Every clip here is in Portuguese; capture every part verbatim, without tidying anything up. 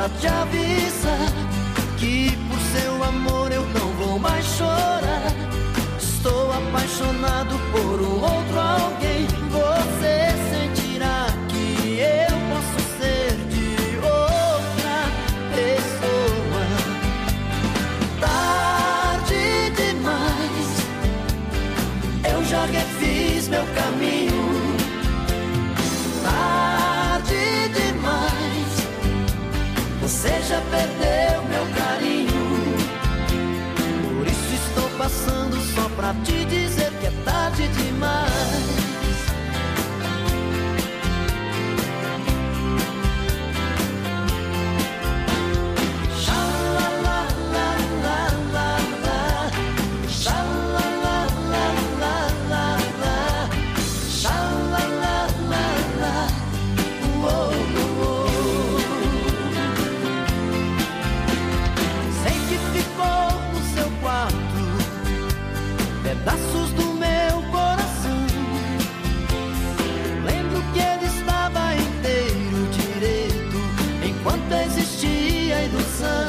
pra te avisar que por seu amor eu não vou mais chorar. Estou apaixonado por um outro alguém. Você sentirá que eu posso ser de outra pessoa. Tarde demais, eu já refiz meu caminho. Tarde demais, você já perdeu meu carinho. Por isso estou passando só pra te dizer que é tarde demais. Pedaços do meu coração. Lembro que ele estava inteiro direito enquanto existia ilusão.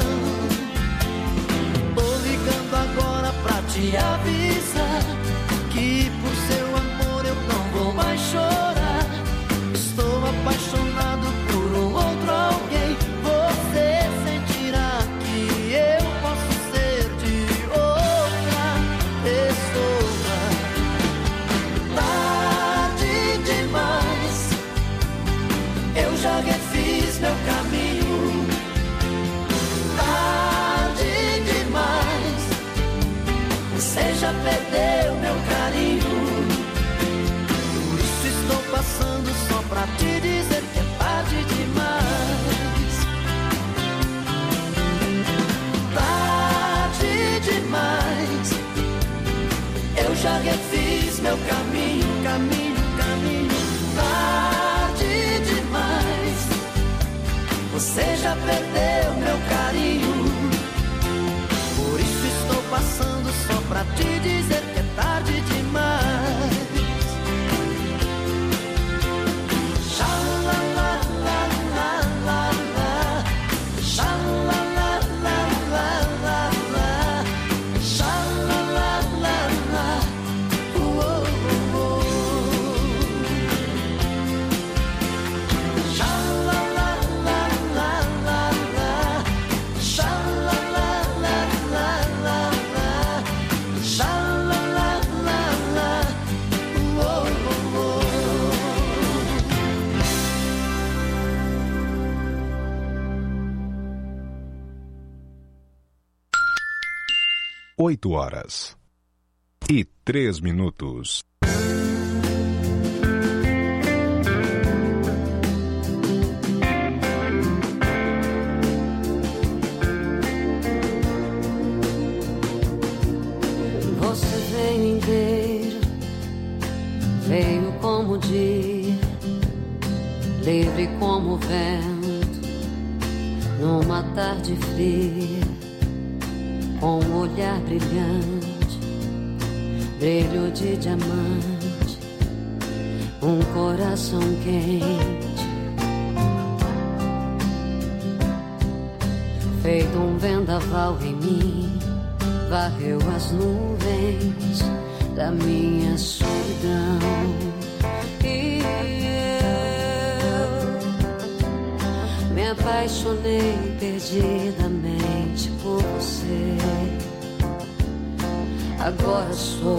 Tô ligando agora pra te avisar que por seu amor eu não vou mais chorar. Estou apaixonado por um outro alguém. Você sentirá que eu posso ser de outra pessoa. Tarde demais, eu já refiz meu caminho. Tarde demais, você já perdeu meu carinho. Por isso estou passando só pra te dizer que é tarde demais. Tarde demais, eu já refiz meu caminho, caminho, caminho. Tarde demais, você já perdeu meu carinho. Por isso estou passando só pra te dizer que é tarde demais. Oito horas e três minutos. Você veio inteiro, veio como o dia, livre como o vento, numa tarde fria. Com um olhar brilhante, brilho de diamante, um coração quente, feito um vendaval em mim, varreu as nuvens da minha solidão. E eu me apaixonei perdidamente por você. Agora sou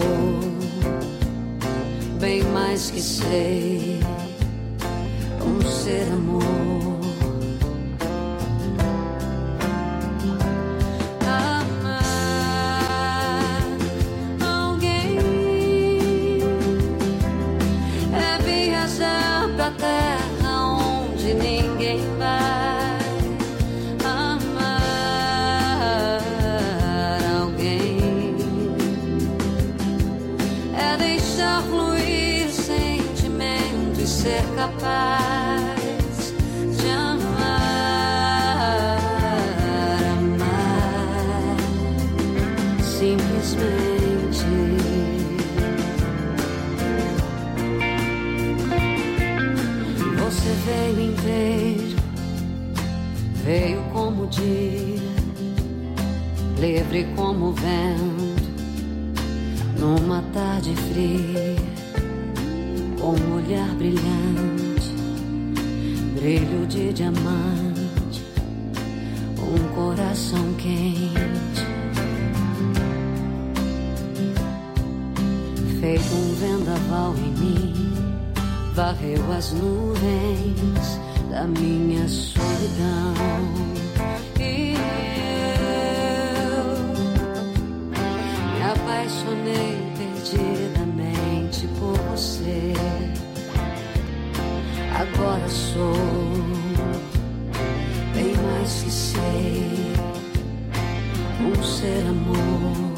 bem mais que sei, um ser amor. Amar alguém é viajar pra terra onde ninguém vai. Ser capaz como o dia, livre como o vento, numa tarde fria, com um olhar brilhante, brilho de diamante, um coração quente, feito um vendaval em mim, varreu as nuvens da minha solidão. E eu me apaixonei perdidamente por você. Agora sou bem mais que sei, um ser amor.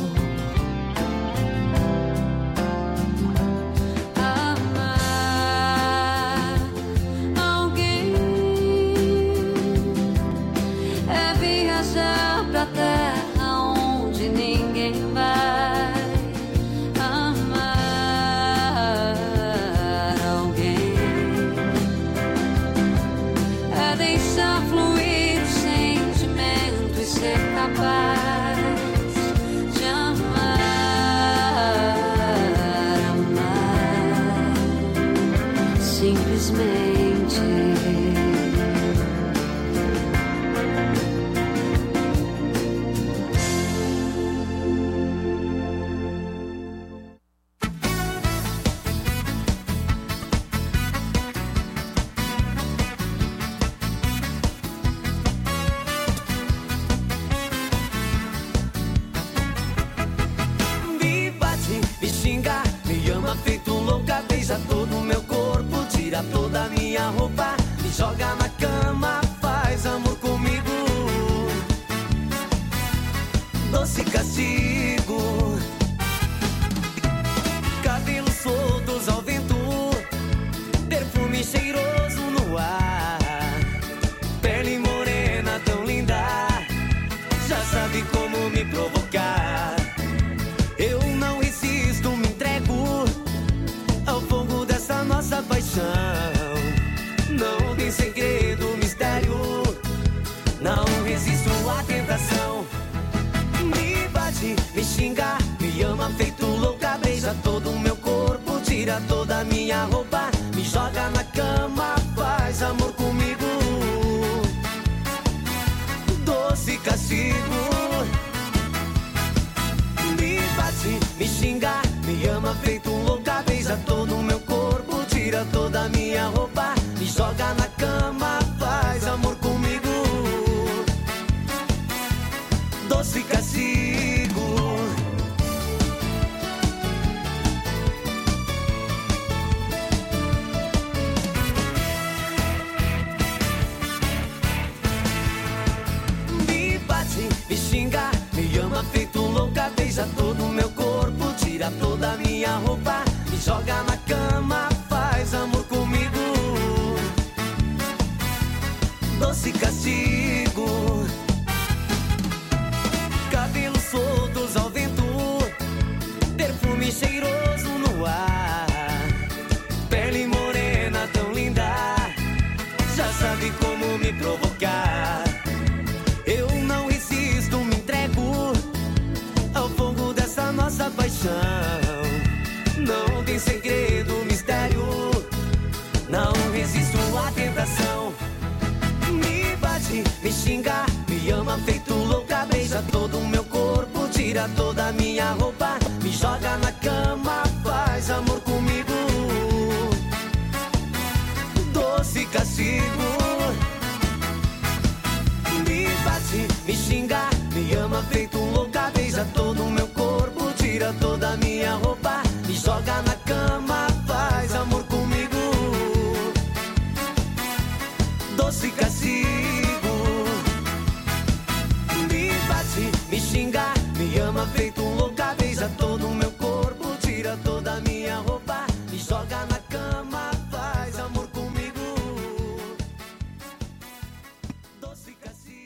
Joga na cama, faz amor comigo. Doce castigo. Cabelos soltos ao vento, perfume cheiroso no ar. Pele morena tão linda, já sabe como me provocar. Eu não resisto, me entrego ao fogo dessa nossa paixão. Não tem segredo, mistério, não resisto à tentação. Me bate, me xinga, me ama feito louca, beija todo o meu corpo, tira toda a minha roupa, me joga na cama, faz amor comigo. Doce castigo. Me bate, me xinga, me ama feito louca, beija todo o meu corpo, tira toda a minha roupa, me joga na cama, faz amor comigo. Doce castigo. Me bate, me xinga, me ama feito louca, beija todo o meu corpo, tira toda a minha roupa, me joga na cama, faz amor comigo. Doce castigo. Cabelos soltos ao vento, perfume cheiroso no ar. Pele morena tão linda, já sabe como me provocar. Eu não resisto, me entrego ao fogo dessa nossa paixão. Não tem segredo, mistério, não resisto à tentação. Me bate, me xinga, me ama feito louca, beija todo o meu corpo, tira toda a minha roupa, me joga na cama, faz amor comigo. Doce castigo. Me bate, me xinga, me ama feito louca, beija todo o meu corpo, tira toda a minha roupa, me joga na cama, faz amor comigo. Doce castigo. Me bate, me xinga, me ama feito louca, beija todo o meu corpo, tira toda a minha roupa, me joga na cama, faz amor comigo. Doce castigo.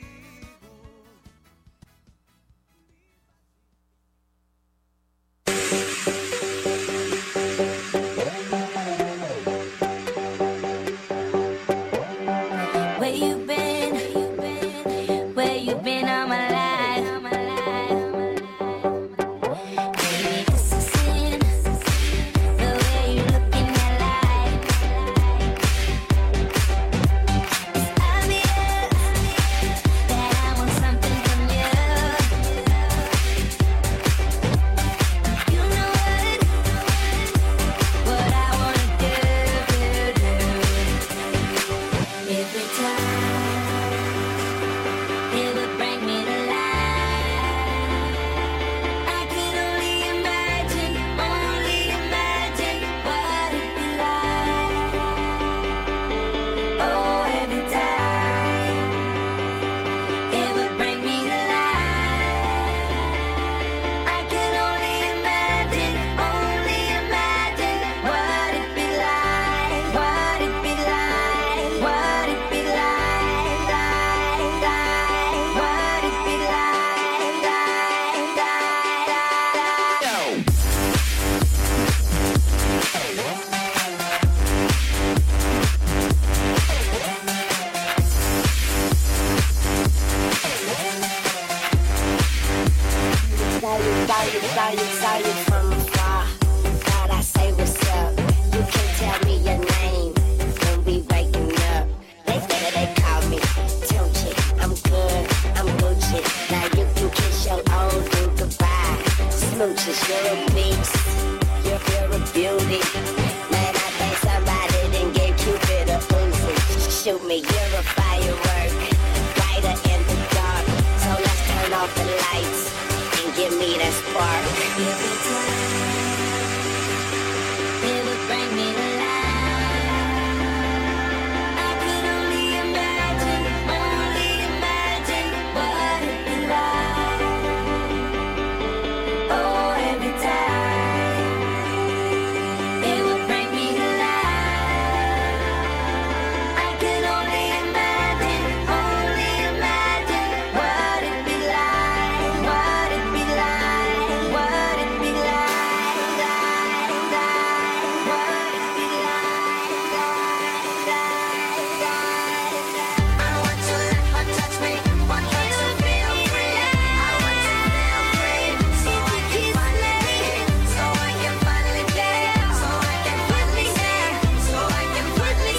Where you been? Where you've been all my life. Baby, this is sin. The way you look in that light. It's obvious that I want something from you. You know what? What I wanna do, do, do. Every time it would bring me to life. I could only imagine, only imagine what it'd be like. Oh, every time it would bring me to life. I could only imagine, only imagine what it'd be like, what it'd be like, what it'd be like, like, like, what it'd be like, like, like, like. Saw you, saw you, saw you, saw you from afar. Thought I say what's up. You can't tell me your name when we waking up. They better they call me Tunchi. I'm good, I'm Gucci. Now you can kiss your old dude goodbye. Smooches, you're a beast. You're, you're a beauty. Man, I think somebody done gave Cupid a Uzi. Shoot me, you're a firework. Brighter in the dark. So let's turn off the lights and give me that spark. Every time it would bring me to life. I could only imagine, only imagine what it'd be like. Oh, every time it would bring me to life. I could only imagine, only imagine what it'd be like, what it'd be like, what it'd be like, like, like, what it'd be like, like, like, like. I want to let her touch me, want her to feel free. I want to feel free, so I can finally, so I can finally dance, so I can finally dance, so I can finally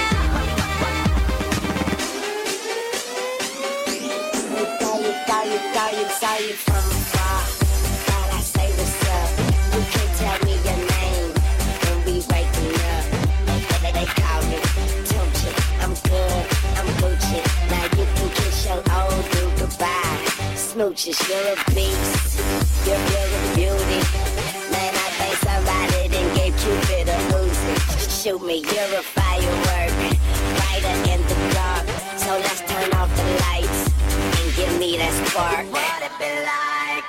Saw you, saw you, saw you, saw you from afar. Thought I say what's up. You can't tell me your name when we waking up. They, they, they call me Tunchi. I'm good, I'm Gucci. Now you can kiss your old dude goodbye. Smooches, you're a beast. You're, you're a beauty. Man, I think somebody done gave Cupid a Uzi. Shoot me, you're a firework. Brighter in the dark. So let's turn off the lights and give me that spark. what it be like.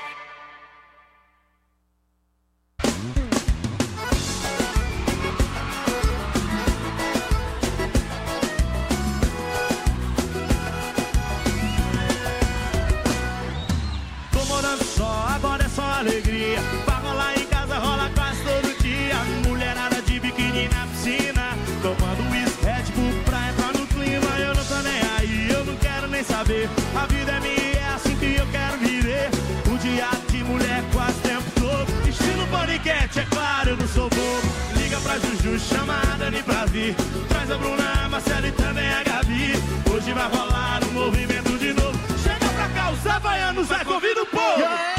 Tô morando só, agora é só alegria. Pra rolar em casa, rola quase todo dia. Mulherada de biquíni na piscina, tomando uísque, Red Bull pra entrar no clima. Eu não tô nem aí, eu não quero nem saber. A vida é minha, é assim que eu quero viver. O dia de mulher quase o tempo todo. Estilo paniquete, é claro, eu não sou bobo. Liga pra Juju, chama a Dani pra vir. Traz a Bruna, a Marcela e também a Gabi. Hoje vai rolar um movimento de novo. Chega pra cá, os havaianos, vai convida o povo.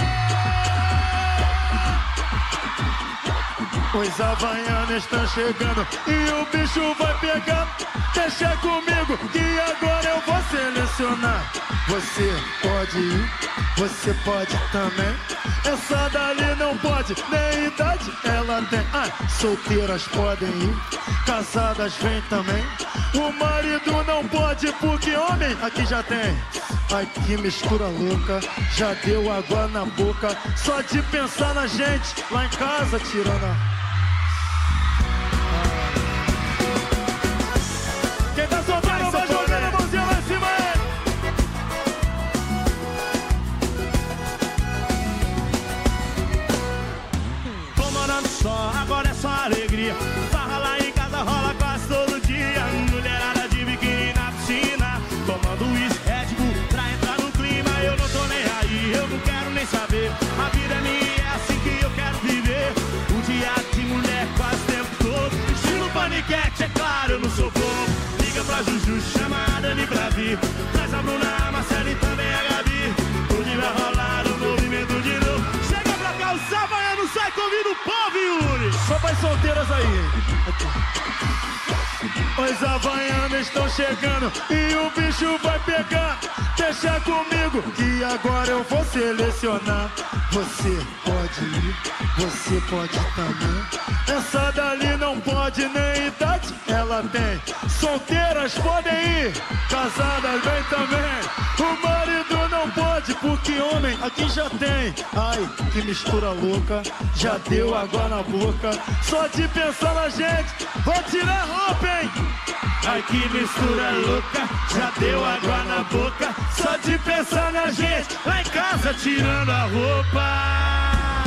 Os havaianos estão chegando e o bicho vai pegar. Deixa comigo que agora eu vou selecionar. Você pode ir, você pode também. Essa dali não pode, nem idade ela tem. Ah, solteiras podem ir, casadas vem também. O marido não pode porque homem aqui já tem. Ai que mistura louca, já deu água na boca. Só de pensar na gente lá em casa tirando a... Quem tá soltando vai jogando a mãozinha lá em cima aí. Tô morando só, agora é só alegria. Farra lá em casa, rola quase todo dia. Mulherada de biquíni na piscina, tomando uísque, Red Bull pra entrar no clima. Júlio, chama a Dani pra vir. Traz a Bruna, a Marcela e também a Gabi. Hoje vai rolar o movimento de novo. Chega pra cá, o Savaiano sai, convida o povo, Yuri. Só para as solteiras aí. Os havaianos estão chegando e o bicho vai pegar. Deixa comigo que agora eu vou selecionar. Você pode ir, você pode também. Essa dali não pode nem idade, ela tem. Solteiras podem ir, casadas vem também. O marido não pode porque homem aqui já tem. Ai, que mistura louca, já deu água na boca. Só de pensar na gente, vou tirar a roupa, hein? Ai, que mistura louca, já deu água na boca. Só de pensar na gente, lá em casa tirando a roupa.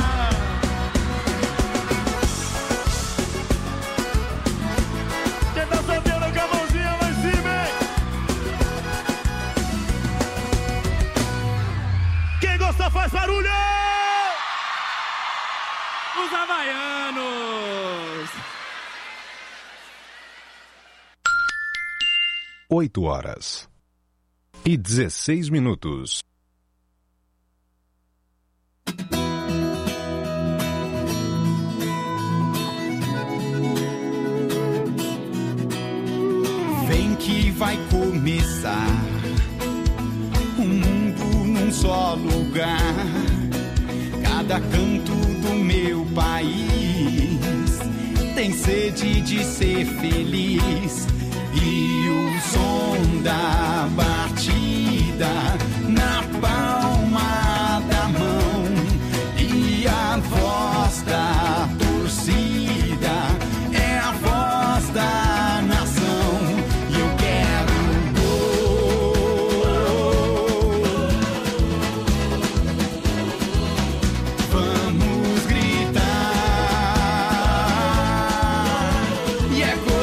Quem tá solteiro com a mãozinha lá em cima, hein? Quem gosta faz barulho! Os havaianos! Oito horas e dezesseis minutos. Vem que vai começar um mundo num só lugar. Cada canto do meu país tem sede de ser feliz. E o som da batida na palma da mão e a voz da torcida é a voz da nação. E eu quero gol. Vamos gritar. E é gol.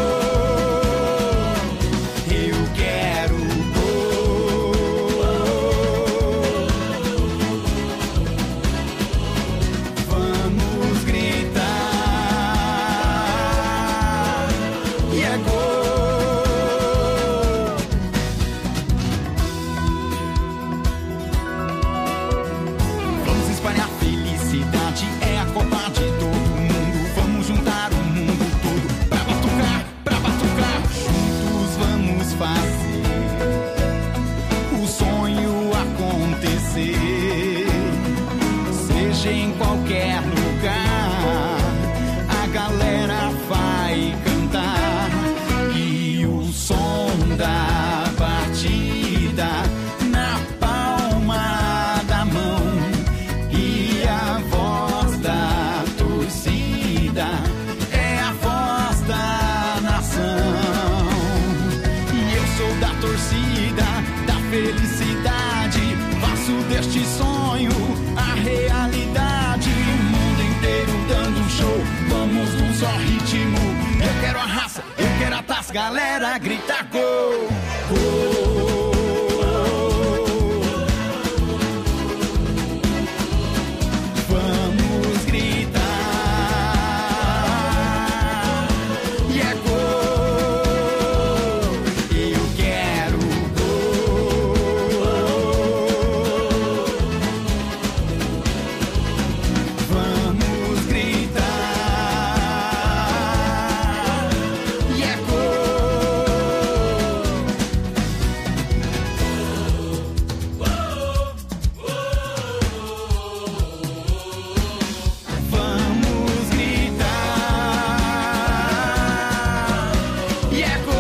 Em qualquer lugar, a galera vai cantar. E o som da batida na palma da mão e a voz da torcida é a voz da nação. E eu sou da torcida, da felicidade, faço deste sonho a realidade. O mundo inteiro dando um show, vamos num só ritmo. Eu quero a raça, eu quero a taça, galera grita gol, gol. Vamos gritar. E é gol. Eu quero gol. Vamos gritar. E é Vamos gritar. E é gol.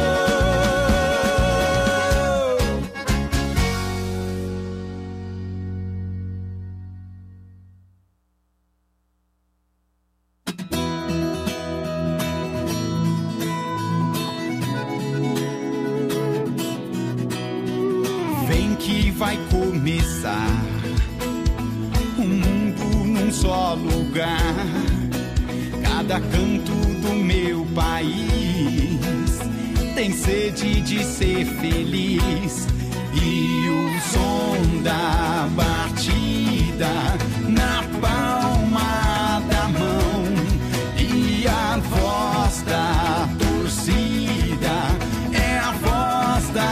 Vem que vai começar um mundo num só lugar. Cada canto do meu país tem sede de ser feliz. E o som da batida na palma da mão e a voz da torcida é a voz da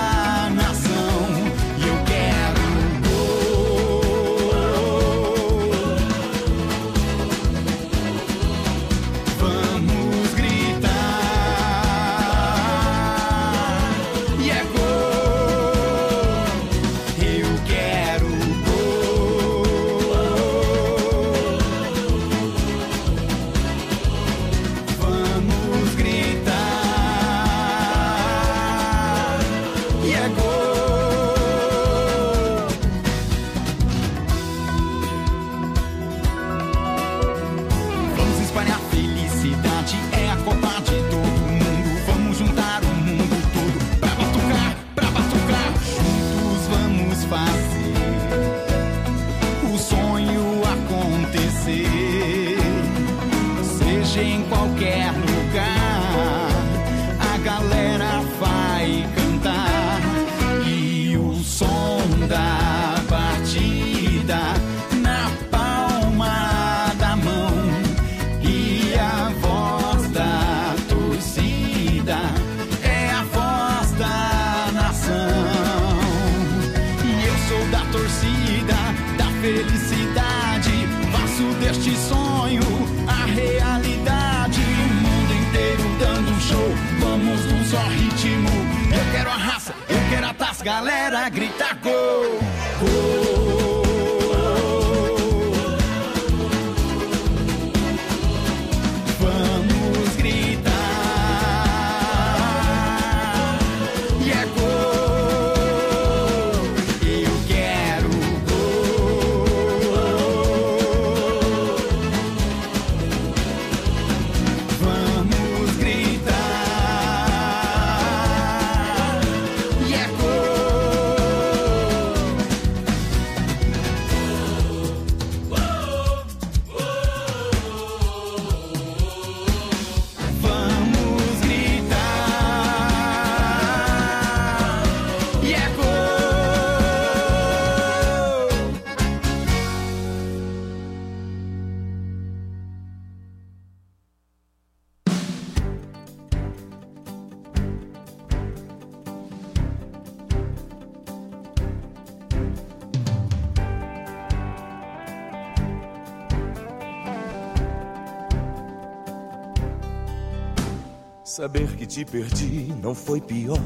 felicidade. Faço deste sonho a realidade. O mundo inteiro dando um show, vamos num só ritmo. Eu quero a raça, eu quero a taça, galera grita gol, gol. Vamos gritar, e é gol. Eu quero gol. Vamos gritar, e é Vamos gritar, e é gol. Saber que te perdi não foi pior.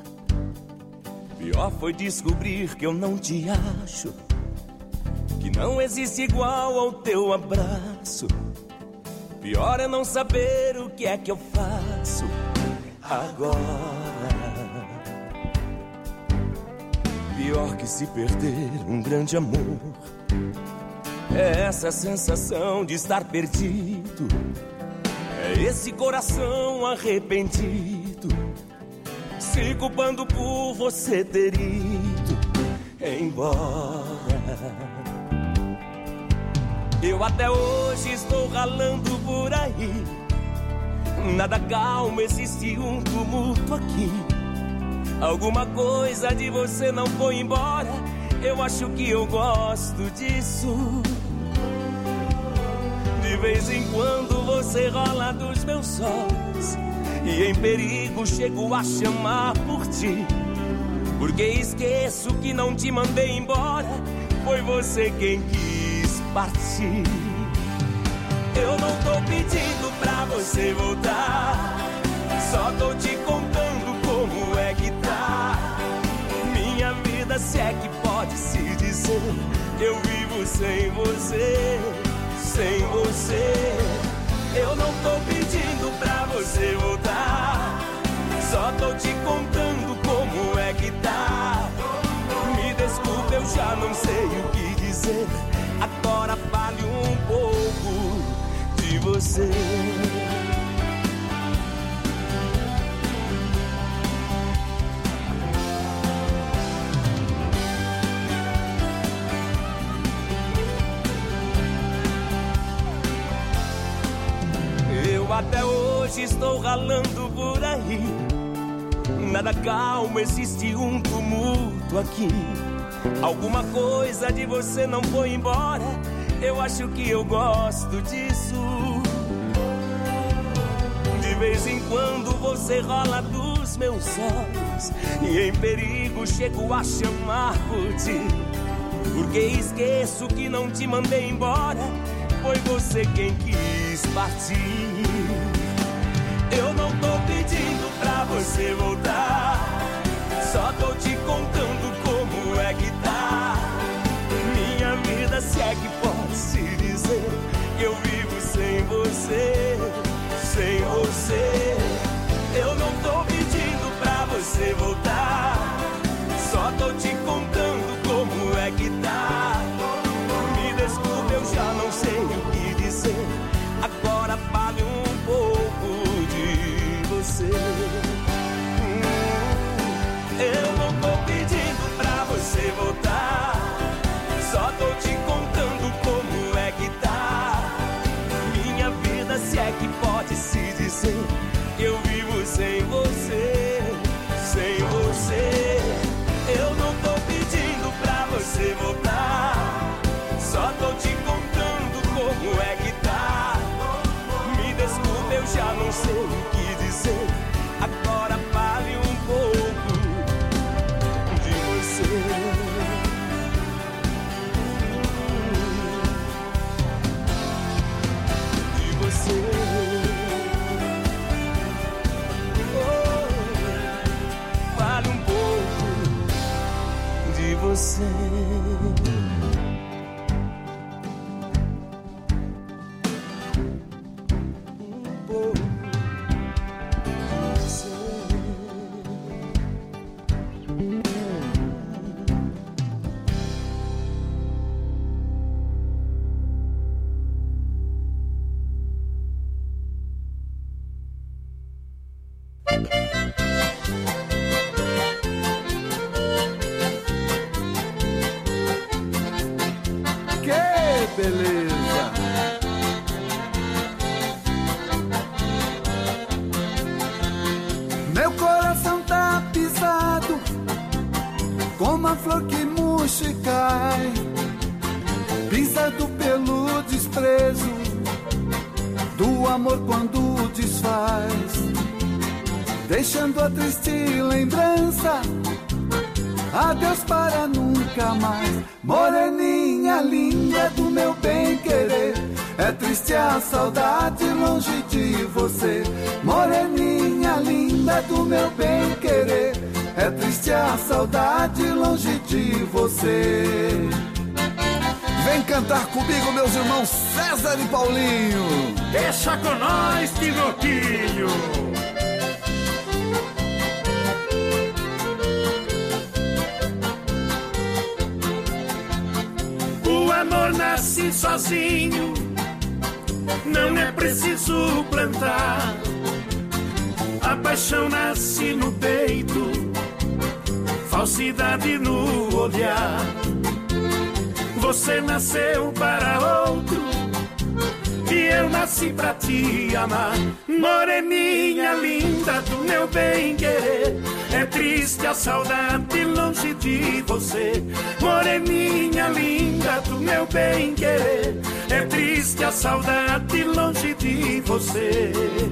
Pior foi descobrir que eu não te acho, que não existe igual ao teu abraço. Pior é não saber o que é que eu faço agora. Pior que se perder um grande amor é essa sensação de estar perdido. É esse coração arrependido, se culpando por você ter ido embora. Eu até hoje estou ralando por aí. Nada calmo, existe um tumulto aqui. Alguma coisa de você não foi embora. Eu acho que eu gosto disso. De vez em quando você rola dos meus olhos, e em perigo chego a chamar por ti, porque esqueço que não te mandei embora. Foi você quem quis partir. Eu não tô pedindo pra você voltar, só tô te contando como é que tá minha vida, se é que pode se dizer. Eu vivo sem você, sem você. Eu não tô pedindo pra você voltar, só tô te contando como é que tá. Me desculpe, eu já não sei o que dizer. Agora fale um pouco de você. Até hoje estou ralando por aí. Nada calmo, existe um tumulto aqui. Alguma coisa de você não foi embora. Eu acho que eu gosto disso. De vez em quando você rola dos meus olhos, e em perigo chego a chamar por ti, porque esqueço que não te mandei embora. Foi você quem quis partir. Eu não tô pedindo pra você voltar, só tô te contando como é que tá minha vida, se é que pode se dizer. Eu vivo sem você, sem você. Eu não tô pedindo pra você voltar, só tô te contando como é que tá. Me desculpe, eu já não sei o que dizer. Agora fale um pouco de você. Eu não tô pedindo pra você voltar, só tô te contando como é que tá minha vida, se é que pode se dizer. Eu vivo sem você, sem você. Eu não tô pedindo você. Deixando a triste lembrança, adeus para nunca mais. Moreninha linda do meu bem querer, é triste a saudade longe de você. Moreninha linda do meu bem querer, é triste a saudade longe de você. Vem cantar comigo, meus irmãos César e Paulinho. Deixa com nós, Tinoquinho. O amor nasce sozinho, não é preciso plantar. A paixão nasce no peito, falsidade no olhar. Você nasceu para outro e eu nasci pra te amar. Moreninha linda do meu bem querer, é triste a saudade longe de você. Moreninha linda do meu bem querer, é triste a saudade longe de você.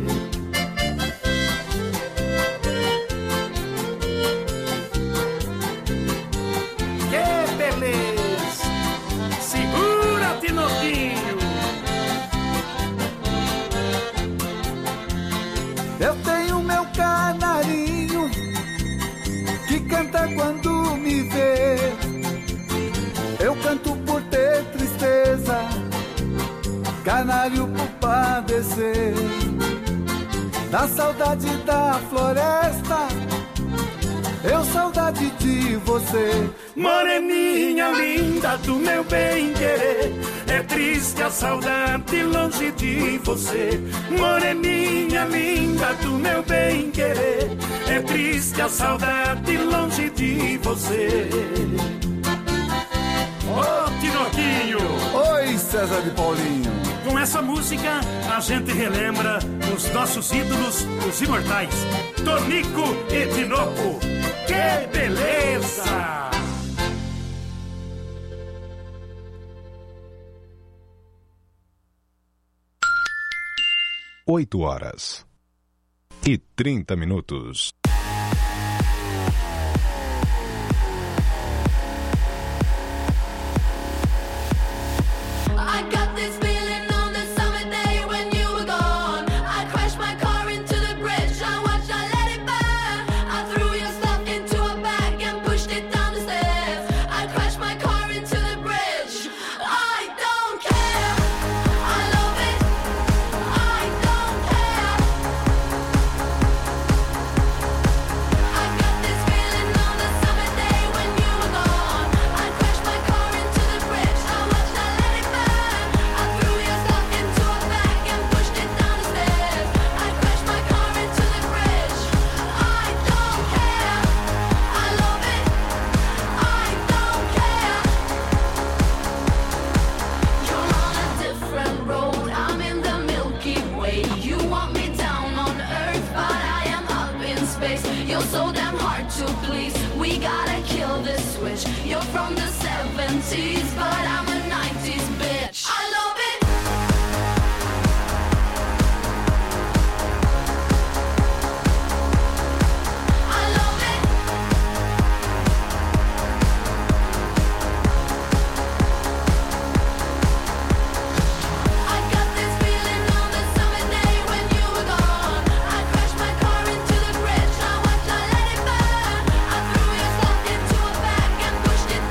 Que beleza! Segura, Tinoquinho! Eu tenho meu canarinho que canta quando me vê. Eu canto por ter tristeza, canário por padecer da saudade da floresta, eu saudade de você. Moreninha linda do meu bem querer, é triste a saudade longe de você. Moreninha linda do meu bem querer, é triste a saudade longe de você. Ô, oh, Tinoquinho! Oi, César e Paulinho! Com essa música, a gente relembra os nossos ídolos, os imortais, Tonico e Tinoco. Que beleza! Oito horas e trinta minutos. I got this feeling on the summer day when you were gone. I crashed my car into the bridge. I watched, I let it burn. I threw your stuff into a bag and pushed it down the stairs. I crashed my car into the bridge. I don't care. I love it. I don't care. I got this feeling on the summer day when you were gone. I crashed my car into the bridge. I watched, I let it burn. I threw your stuff into a bag and pushed it down the stairs. I crashed my car into the bridge. I don't care. I love it. I don't care. You're on a different road. I'm in the Milky Way. You want me down on Earth, but I am up in space. You're so damn hard to please. We gotta kill this switch. You're from the seventies, but I'm a nineties bitch. I love it. I love it. I got this feeling on the summer day when you were gone. I crashed my car into the bridge. I watched, I let it burn. I threw your stuff into a bag and pushed it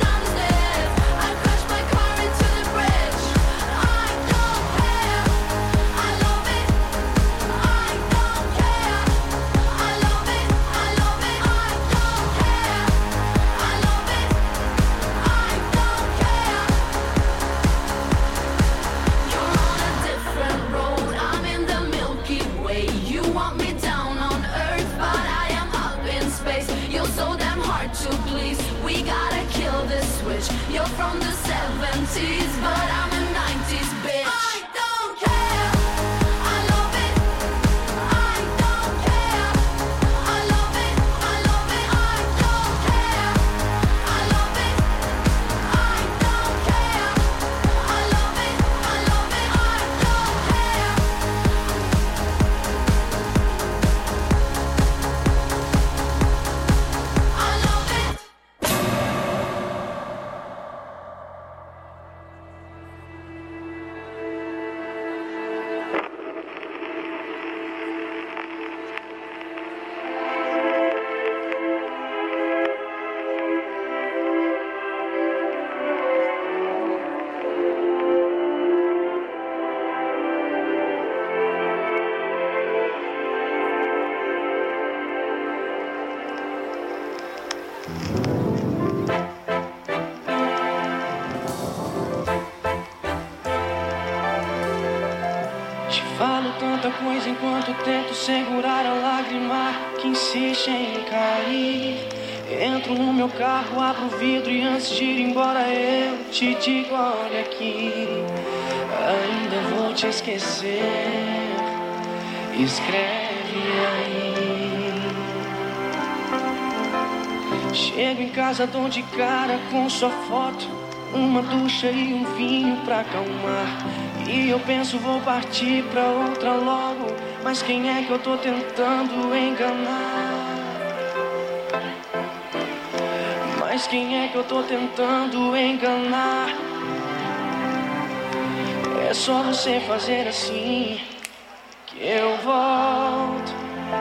We gotta kill this switch. You're from the seventies, but I'm a nineties bitch. I don't care. I love it. I don't care. I love it. I love it. I don't care. I love it. I don't care. I love it. I love it. I don't care. I love it. Te falo tanta coisa enquanto tento segurar a lágrima que insiste em cair. Entro no meu carro, abro o vidro e antes de ir embora eu te digo, olha aqui, ainda vou te esquecer. Escreve aí. Chego em casa, dou de cara com sua foto, uma ducha e um vinho pra acalmar. E eu penso, vou partir pra outra logo, mas quem é que eu tô tentando enganar? Mas quem é que eu tô tentando enganar? É só você fazer assim que eu volto.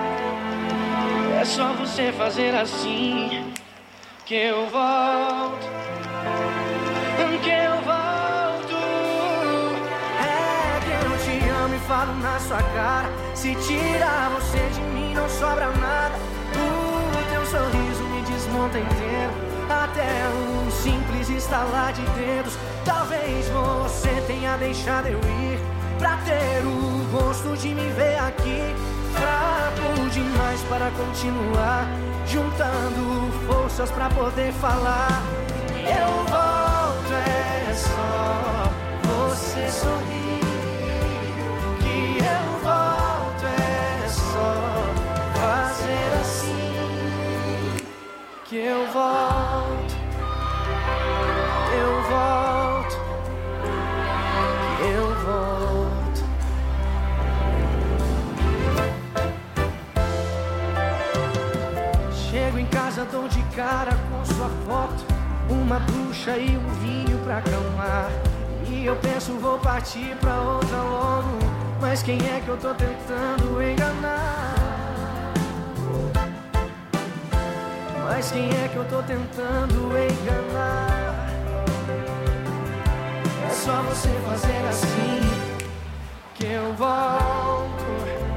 É só você fazer assim que eu volto. Que eu volto. É que eu te amo e falo na sua cara. Se tirar você de mim não sobra nada. O teu sorriso me desmonta inteiro. Até um simples estalar de dedos. Talvez você tenha deixado eu ir pra ter o gosto de me ver aqui. Fraco demais para continuar, juntando forças pra poder falar. Eu volto, é só você sorrir. Que eu volto, é só fazer assim. Que eu volto, eu volto, que eu volto. Chego em casa, dou de cara com sua foto, uma ducha e um vinho pra acalmar. E eu penso, vou partir pra outra logo, mas quem é que eu tô tentando enganar? Mas quem é que eu tô tentando enganar? É só você fazer assim que eu volto.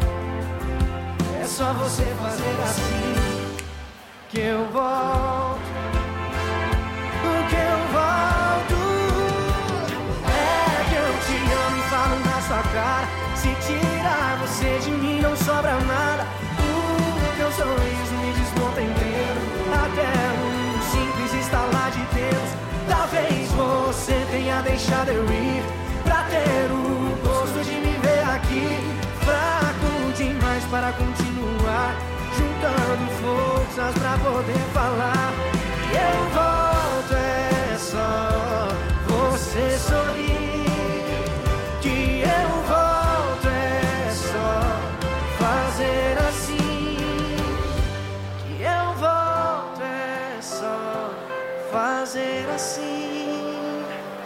É só você fazer assim que eu volto. Que eu volto. É que eu te amo e falo na sua cara. Se tirar você de mim não sobra nada. O teu sorriso me desmonta inteiro. Até um simples estalar de dedos. Talvez você tenha deixado eu ir pra ter o gosto de me ver aqui. Fraco demais para continuar, juntando forças pra poder falar. E eu volto, é só você sorrir. Que eu volto, é só fazer assim. Que eu volto, é só fazer assim.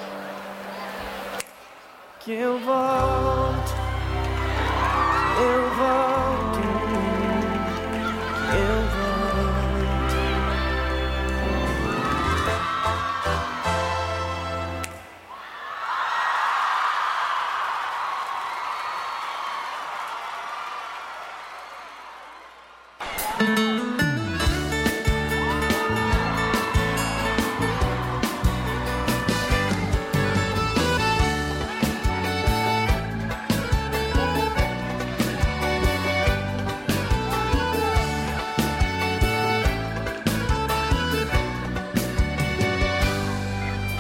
Que eu volto, eu volto, eu volto.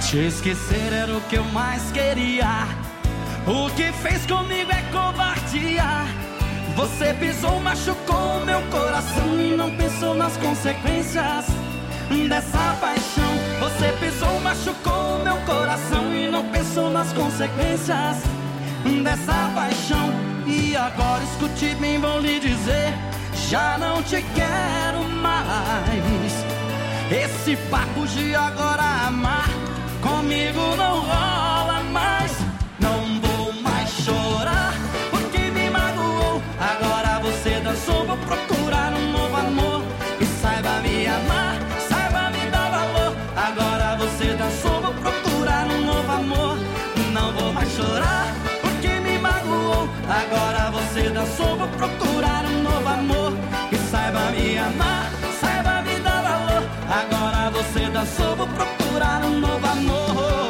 Te esquecer era o que eu mais queria. O que fez comigo é covardia. Você pisou, machucou meu coração e não pensou nas consequências dessa paixão. Você pisou, machucou meu coração e não pensou nas consequências dessa paixão. E agora escute bem, vou lhe dizer, já não te quero mais. Esse papo de agora amar comigo não rola mais. Não vou mais chorar porque me magoou. Agora você dançou, vou procurar um novo amor. E saiba me amar, saiba me dar valor. Agora você dançou, vou procurar um novo amor. Não vou mais chorar porque me magoou. Agora você dançou, vou procurar um novo amor. E saiba me amar, saiba me dar valor. Agora você dançou, vou procurar um novo amor.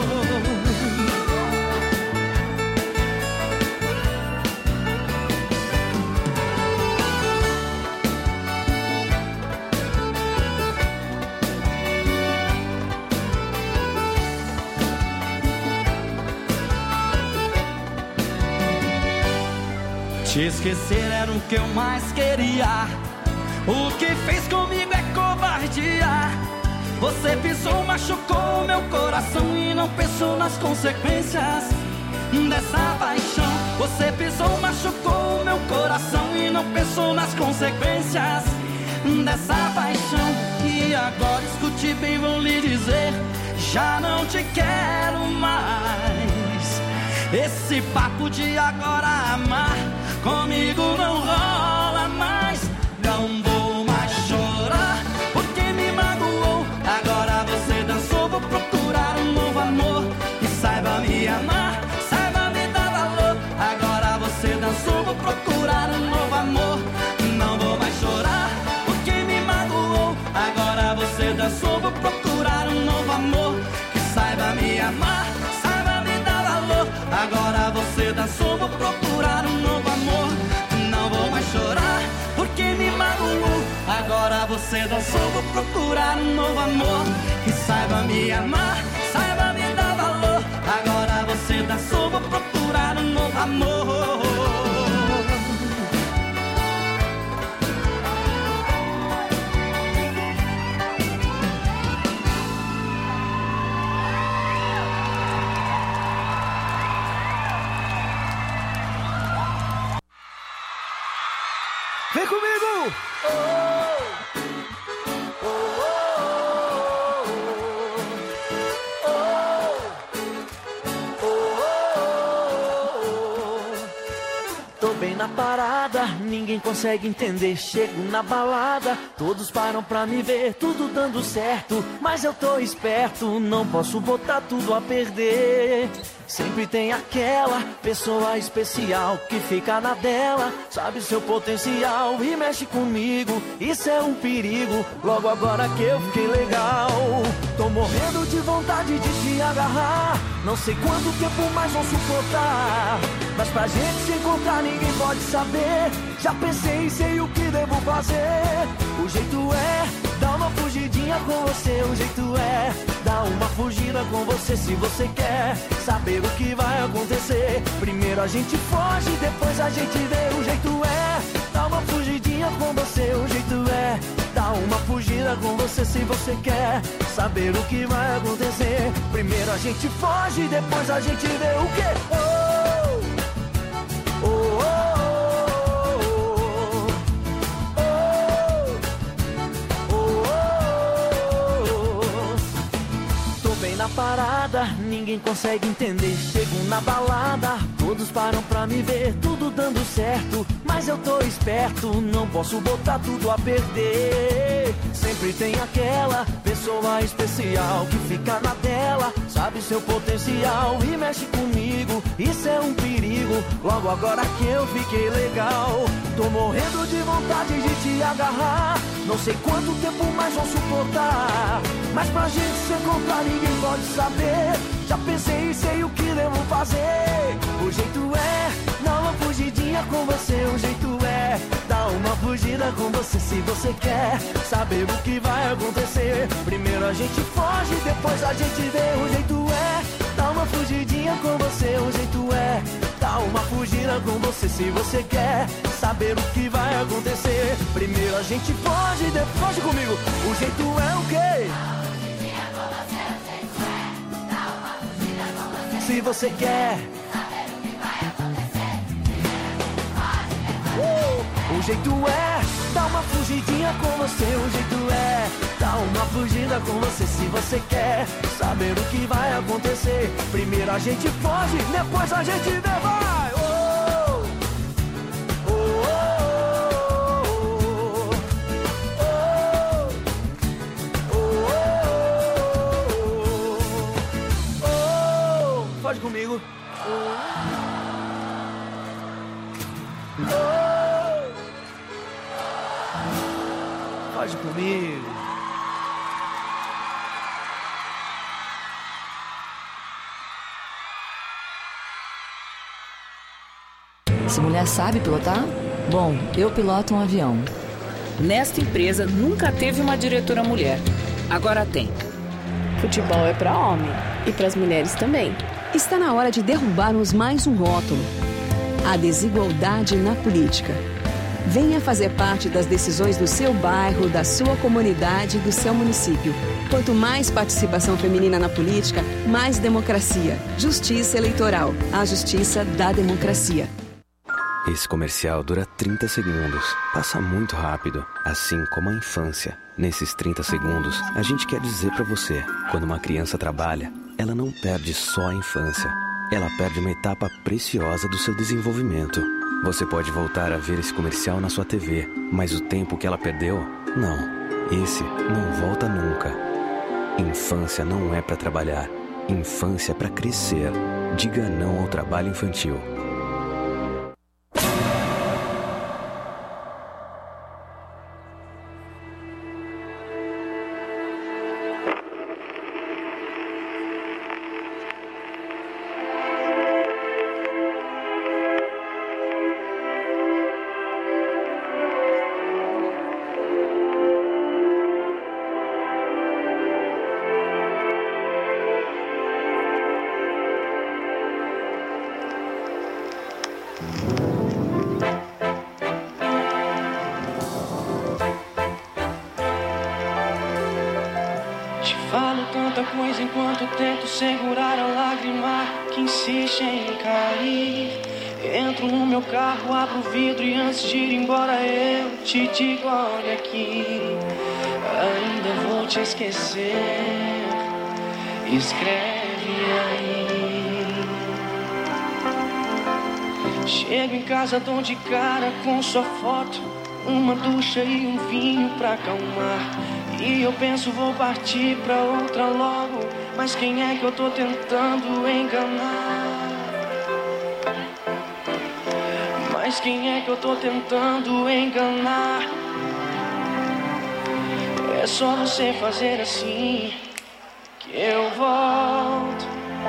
Te esquecer era o que eu mais queria. O que fez comigo é covardia. Você pisou, machucou meu coração e não pensou nas consequências dessa paixão. Você pisou, machucou meu coração e não pensou nas consequências dessa paixão. E agora escute bem, vou lhe dizer, já não te quero mais. Esse papo de agora amar comigo não rola mais. Não vou mais chorar porque me magoou. Agora você dançou, vou procurar um novo amor. E saiba me amar, saiba me dar valor. Agora você dançou, vou procurar um novo amor. Não vou mais chorar porque me magoou. Agora você dançou, vou procurar um novo amor. Que saiba me amar, saiba me dar valor. Agora você dançou, vou procurar um novo amor. Não vou mais chorar porque me magoou. Agora você dançou, vou procurar um novo amor. Que saiba me amar, saiba me dar valor. Agora você dançou, vou procurar um novo amor. Vem comigo! Oh, oh, oh, oh, oh. Tô bem na parada, ninguém consegue entender. Chego na balada, todos param pra me ver, tudo dando certo. Mas eu tô esperto, não posso botar tudo a perder. Sempre tem aquela pessoa especial que fica na dela, sabe seu potencial e mexe comigo. Isso é um perigo, logo agora que eu fiquei legal. Tô morrendo de vontade de te agarrar. Não sei quanto tempo mais vão suportar, mas pra gente se encontrar ninguém pode saber. Já pensei e sei o que devo fazer. O jeito é dar uma fugidinha com você. O jeito é dar uma fugida com você. Se você quer saber o que vai acontecer, primeiro a gente foge, depois a gente vê. O jeito é dar uma fugidinha com você. O jeito é dar uma fugida com você. Se você quer saber o que vai acontecer, primeiro a gente foge, depois a gente vê. O quê? Oh, oh, oh, oh, oh, oh. Tô bem na parada, ninguém consegue entender. Chego na balada, todos param pra me ver, tudo dando certo. Mas eu tô esperto, não posso botar tudo a perder. Sempre tem aquela pessoa especial que fica na dela, sabe seu potencial e mexe comigo. Isso é um perigo, logo agora que eu fiquei legal. Tô morrendo de vontade de te agarrar. Não sei quanto tempo mais vão suportar, mas pra gente se encontrar ninguém pode saber. Já pensei e sei o que devo fazer. O jeito é dar uma fugidinha com você. O jeito é dar uma fugida com você. Se você quer saber o que vai acontecer, primeiro a gente foge, depois a gente vê. O jeito é dar uma fugidinha com você. O jeito é dar uma fugida com você. Se você quer saber o que vai acontecer, primeiro a gente foge, depois foge comigo. O jeito é o quê? Se você quer saber o que vai acontecer, uh! O jeito é dar uma fugidinha com você. O jeito é dar uma fugida com você. Se você quer saber o que vai acontecer, primeiro a gente foge, depois a gente vê, vai! Oh! Oh, oh, oh, oh, oh. Foge comigo. Oh. Foge comigo. Essa mulher sabe pilotar? Bom, eu piloto um avião. Nesta empresa nunca teve uma diretora mulher. Agora tem. Futebol é para homem e para as mulheres também. Está na hora de derrubarmos mais um rótulo: a desigualdade na política. Venha fazer parte das decisões do seu bairro, da sua comunidade e do seu município. Quanto mais participação feminina na política, mais democracia. Justiça Eleitoral. A justiça da democracia. Esse comercial dura trinta segundos. Passa muito rápido, assim como a infância. Nesses trinta segundos, a gente quer dizer pra você: quando uma criança trabalha, ela não perde só a infância. Ela perde uma etapa preciosa do seu desenvolvimento. Você pode voltar a ver esse comercial na sua T V, mas o tempo que ela perdeu, não. Esse não volta nunca. Infância não é pra trabalhar. Infância é pra crescer. Diga não ao trabalho infantil. Falo tanta coisa enquanto tento segurar a lágrima que insiste em cair. Entro no meu carro, abro o vidro e antes de ir embora eu te digo: olha aqui, ainda vou te esquecer. Escreve aí. Chego em casa, dou de cara com sua foto, uma ducha e um vinho pra acalmar. E eu penso, vou partir pra outra logo, mas quem é que eu tô tentando enganar? Mas quem é que eu tô tentando enganar? É só você fazer assim que eu volto.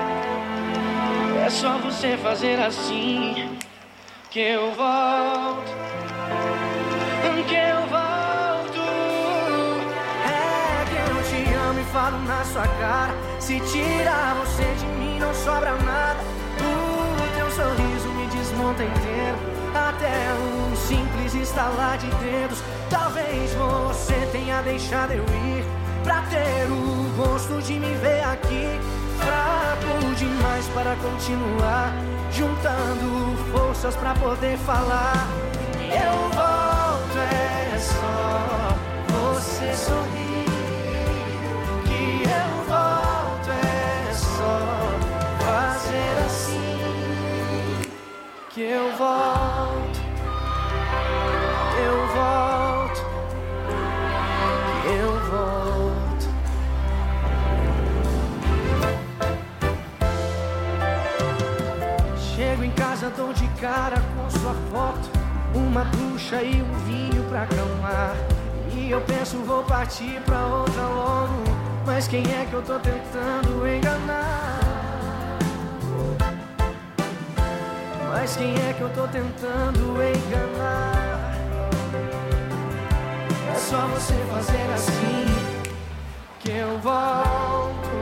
É só você fazer assim que eu volto. Que eu volto. É que eu te amo e falo na sua cara. Se tirar você de mim não sobra nada. O teu sorriso me desmonta inteiro. Até um simples estalar de dedos. Talvez você tenha deixado eu ir pra ter o gosto de me ver aqui. Fraco demais para continuar, juntando forças pra poder falar. Eu volto, é só você sorrir. Que eu volto, é só fazer assim. Que eu volto, eu volto, que eu volto. Chego em casa, dou de cara com sua foto, uma ducha e um vinho pra acalmar. E aqui eu penso vou partir pra outra logo. Mas quem é que eu tô tentando enganar? Mas quem é que eu tô tentando enganar? É só você fazer assim que eu volto.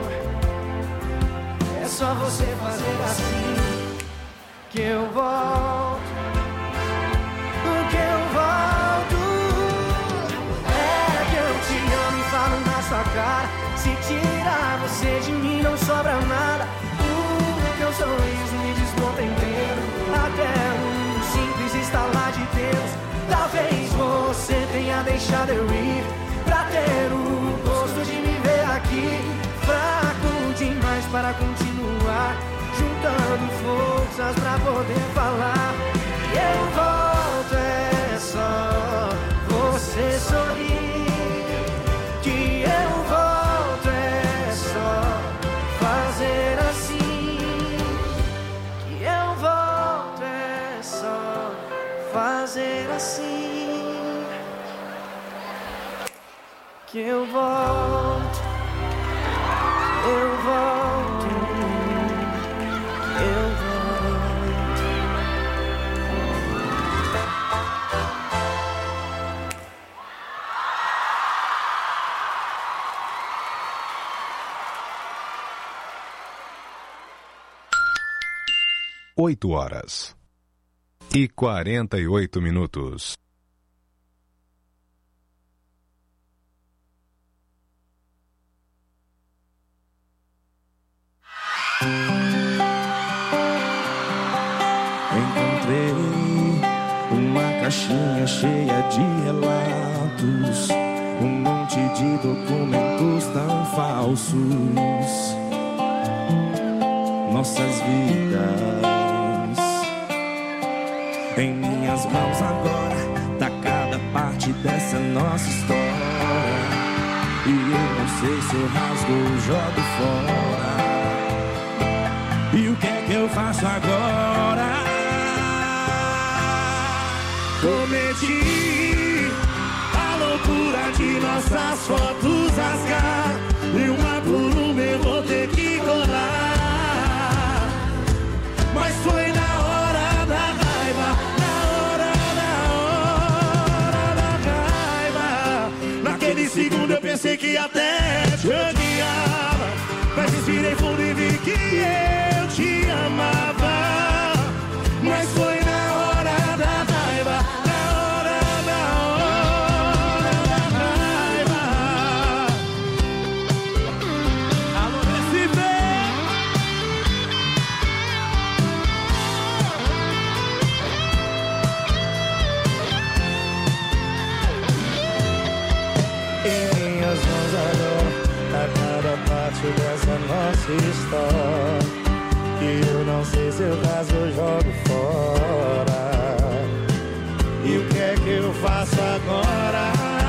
É só você fazer assim que eu volto. Que eu volto. É que eu te amo e falo na sua cara. Se tirar você de mim não sobra nada. O teu sorriso me desmonta inteiro. Até um simples estalar de dedos. Talvez você tenha deixado eu ir pra ter o gosto de me ver aqui. Fraco demais para continuar, juntando forças pra poder falar. E eu volto, é só você sorrir. Que eu volto, é só fazer assim. Que eu volto, é só fazer assim. Que eu volto, eu volto, eu volto. Oito horas e quarenta e oito minutos. Encontrei uma caixinha cheia de relatos, um monte de documentos tão falsos. Nossas vidas em minhas mãos agora, tá cada parte dessa nossa história. E eu não sei se eu rasgo ou jogo fora. E o que é que eu faço agora? Cometi a loucura de nossas fotos rasgar, e uma por uma eu vou ter que colar. Mas foi na hora da raiva, na hora, na hora da raiva. Naquele segundo eu pensei que até te odiava, mas respirei fundo e vi que eu te amava. Mas foi na hora da raiva, na hora, na hora da raiva. Alô, Recife! Em minhas mãos agora, a cada parte dessa nossa história. E eu não sei se eu caso ou jogo fora. E o que é que eu faço agora?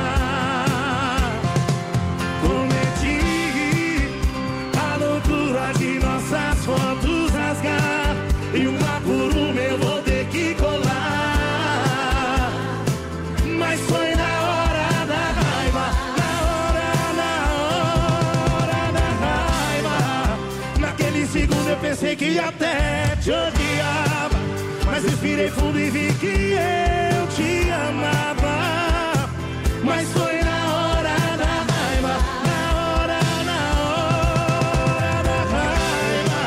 Cometi a loucura de nossas fotos rasgar, e uma por uma eu vou ter que colar. Mas foi na hora da raiva, na hora, na hora da raiva. Naquele segundo eu pensei que até te odiava, mas respirei fundo e vi que eu te amava. Mas foi na hora da raiva, na hora, na hora da raiva.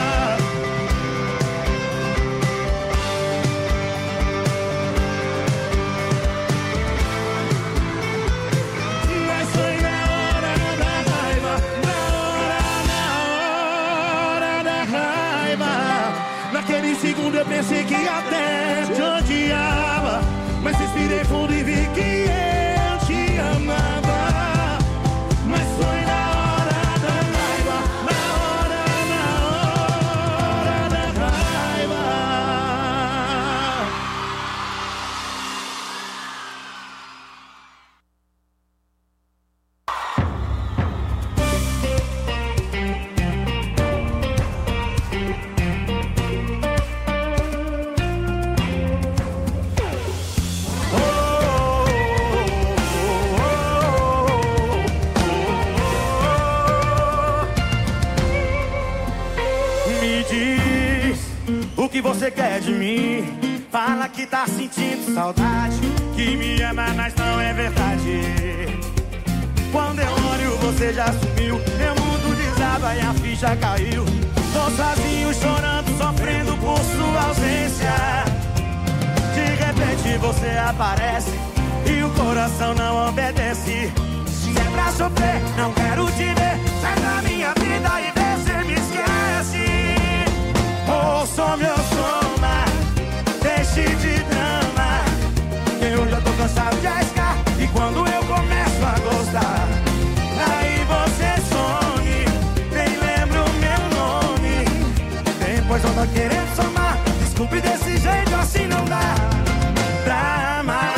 Mas foi na hora da raiva, na hora, na hora da raiva. Naquele segundo eu pensei que até te odiava, mas respirei fundo e vi que eu te amava. Mas foi na hora da raiva, na hora, na hora da raiva. que você quer de mim? Fala que tá sentindo saudade, que me ama, mas não é verdade. Quando eu olho, você já sumiu. Meu mundo desaba e a ficha caiu. Tô sozinho, chorando, sofrendo por sua ausência. De repente você aparece e o coração não obedece. Se é pra sofrer, não quero te ver. Sai da minha vida e vê se me esquece. Ouça meu soma, deixe de drama. Eu já tô cansado de arriscar. E quando eu começo a gostar, aí você some, nem lembra o meu nome. Depois eu tô querendo somar. Desculpe, desse jeito assim não dá pra amar.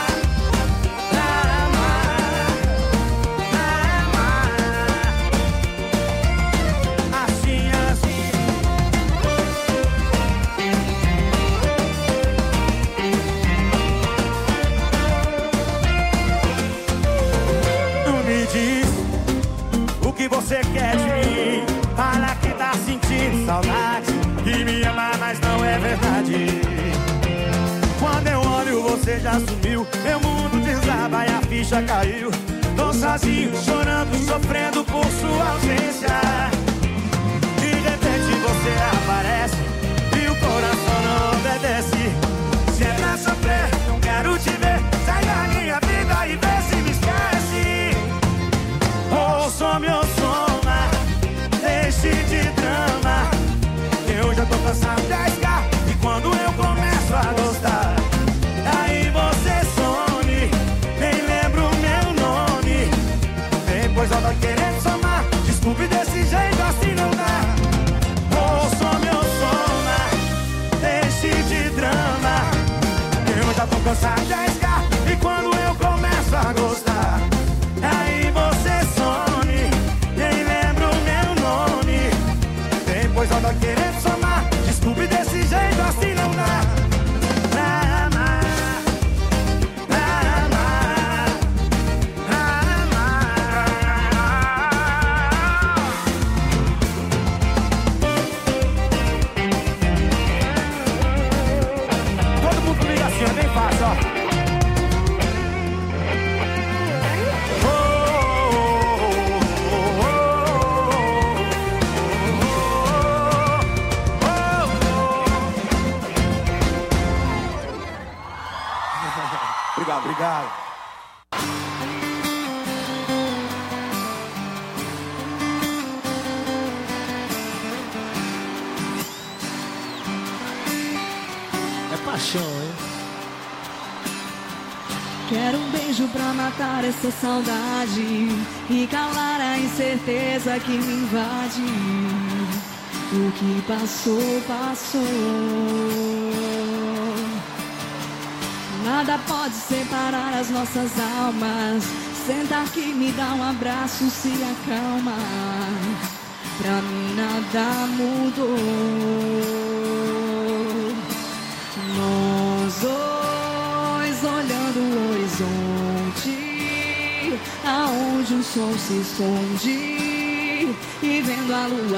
Você quer de mim? Fala que tá sentindo saudade, que me ama, mas não é verdade. Quando eu olho, você já sumiu. Meu mundo desaba e a ficha caiu. Tô sozinho, chorando, sofrendo por sua ausência. De repente você aparece e o coração não obedece. Se é pra sofrer, não quero te ver. Sai da minha vida e vê se me esquece. Ouça meu soma, deixe de drama. Eu já tô cansado de arriscar. E quando eu começo a gostar, aí você some, nem lembra o meu nome. Depois eu tô querendo somar. Desculpe, desse jeito assim não dá. Ouça meu soma, deixe de drama. Eu já tô cansado de arriscar. E quando eu começo a gostar, aí você some, nem lembra o meu nome. Depois eu tô querendo somar. Desculpe, desse jeito assim não dá pra amar, pra amar, pra amar. Todo mundo comigo assim, é bem fácil, ó. Obrigado, obrigado. É paixão, hein? Quero um beijo pra matar essa saudade e calar a incerteza que me invade. O que passou, passou. Nada pode separar as nossas almas. Sentar aqui, me dá um abraço, se acalma. Pra mim nada mudou. Nós dois olhando o horizonte, aonde o sol se esconde, e vendo a lua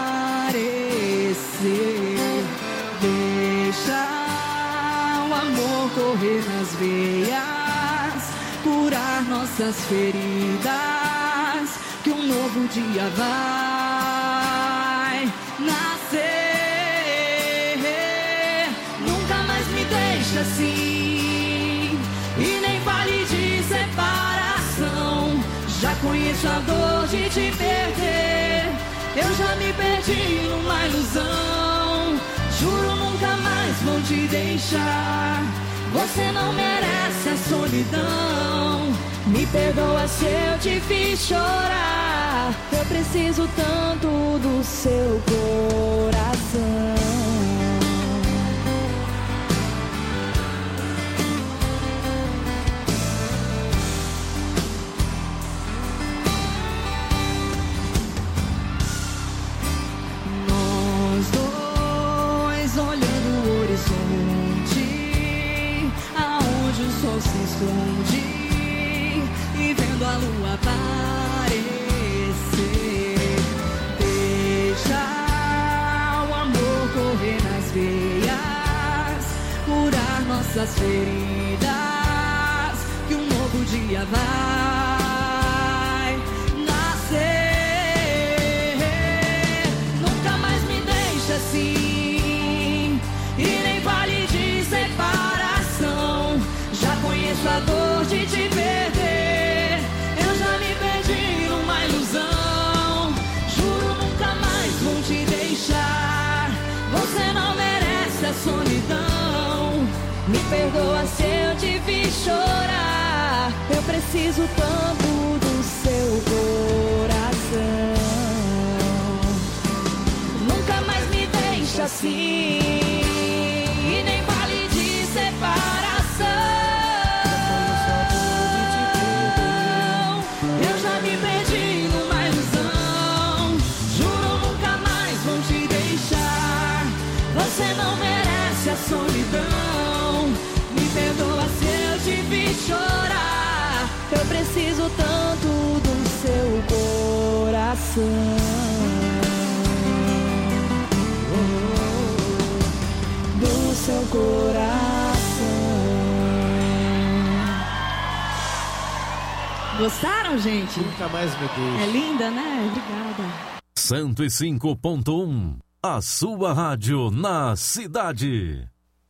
aparecer. Deixa o amor correr nas veias, curar nossas feridas, que um novo dia vai nascer. Nunca mais me deixa assim, e nem fale de separação. Já conheço a dor de te perder, eu já me perdi numa ilusão. Juro, nunca mais vou te deixar. Você não merece a solidão. Me perdoa se eu te fiz chorar. Eu preciso tanto do seu coração. Se esconde e vendo a lua aparecer. Deixa o amor perdoa se eu te fiz chorar. Eu preciso tanto do seu coração. Nunca mais me deixa assim, e nem fale de separação. Eu já me perdi numa ilusão. Juro, nunca mais vou te deixar. Você não merece a solidão. Me perdoa se eu te fiz chorar. Eu preciso tanto do seu coração. Do seu coração. Gostaram, gente? Nunca mais me deixe. É linda, né? Obrigada. cento e cinco ponto um, a sua rádio na cidade.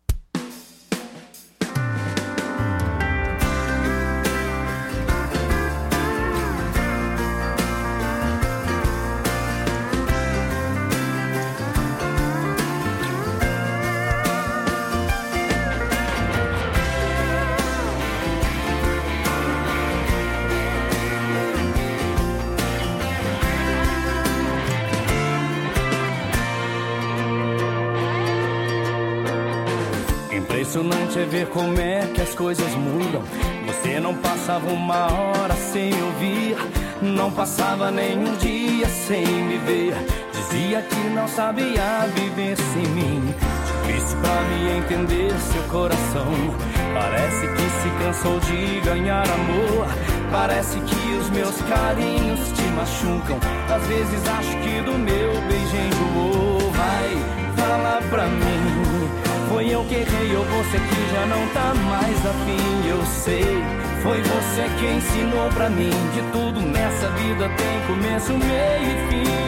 Impressionante é ver como é que as coisas mudam. Você não passava uma hora sem ouvir, não passava nenhum dia sem me ver. Dizia que não sabia viver sem mim. Difícil pra me entender seu coração. Parece que se cansou de ganhar amor. Parece que os meus carinhos te machucam. Às vezes acho que do meu beijo enjoou. Vai, fala pra mim, foi eu que errei ou você que já não tá mais afim? Eu sei, foi você que ensinou pra mim que tudo nessa vida tem começo, meio e fim.